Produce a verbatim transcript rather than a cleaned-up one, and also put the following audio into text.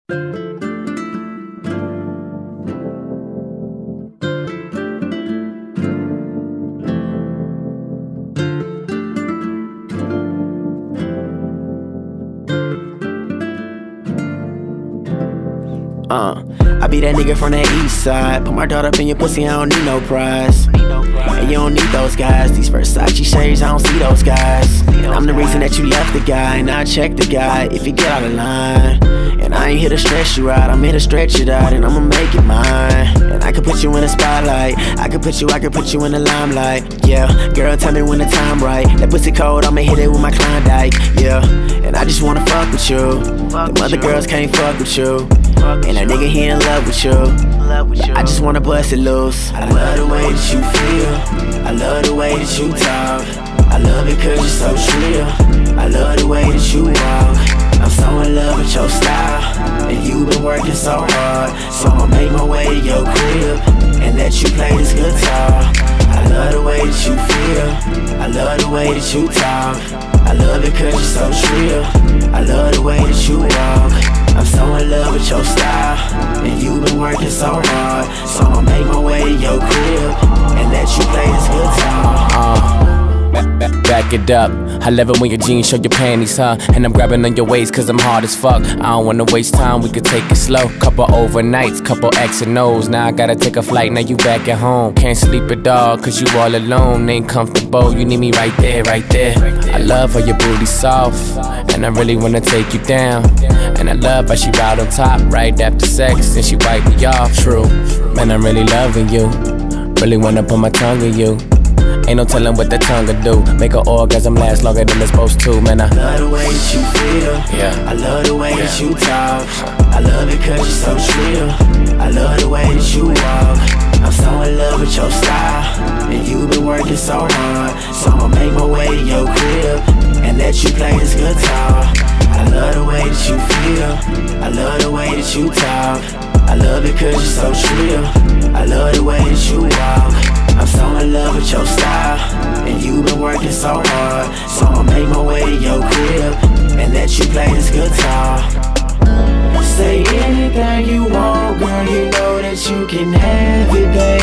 Uh, I be that nigga from that east side. Put my daughter up in your pussy, I don't need no prize. And you don't need those guys. These Versace shades, I don't see those guys. And I'm the reason that you left the guy, and I check the guy if you get out of line. And I ain't here to stress you out, I'm here to stretch it out, and I'ma make it mine. And I can put you in the spotlight, I can put you, I can put you in the limelight. Yeah, girl, tell me when the time right. That pussy cold, I'ma hit it with my Klondike. Yeah, and I just wanna fuck with you. The other girls can't fuck with you. And that nigga, he in love with you. I just wanna bust it loose. I love the way that you feel, I love the way that you talk, I love it cause you're so real. I love the way that you walk, I'm so in love with your style. And you been working so hard, so I'ma make my way to your crib and let you play this guitar. I love the way that you feel, I love the way that you talk, I love it cause you're so real. I love the way that you walk, I'm so in love with your style. And you been working so hard, so I'ma make my way to your crib and let you play this guitar. uh. Back it up, I love it when your jeans show your panties, huh? And I'm grabbing on your waist cause I'm hard as fuck. I don't wanna waste time, we could take it slow. Couple overnights, couple X and O's. Now I gotta take a flight, now you back at home. Can't sleep at all cause you all alone. Ain't comfortable, you need me right there, right there. I love how your booty's soft, and I really wanna take you down. And I love how she ride on top right after sex, and she wipe me off. True, man, I'm really loving you. Really wanna put my tongue in you. Ain't no telling what the tongue will do. Make an orgasm last longer than it's supposed to, man. I love the way that you feel, yeah. I love the way yeah. that you talk, I love it cause you're so real. I love the way that you walk, I'm so in love with your style. And you been working so hard, so I'ma make my way to your crib and let you play this guitar. I love the way that you feel, I love the way that you talk, I love it cause you're so real. I love the way that you walk, I'm so in love with your style. And you been working so hard, so I'ma make my way to your crib and let you play this guitar. Say anything you want, girl, you know that you can have it, baby.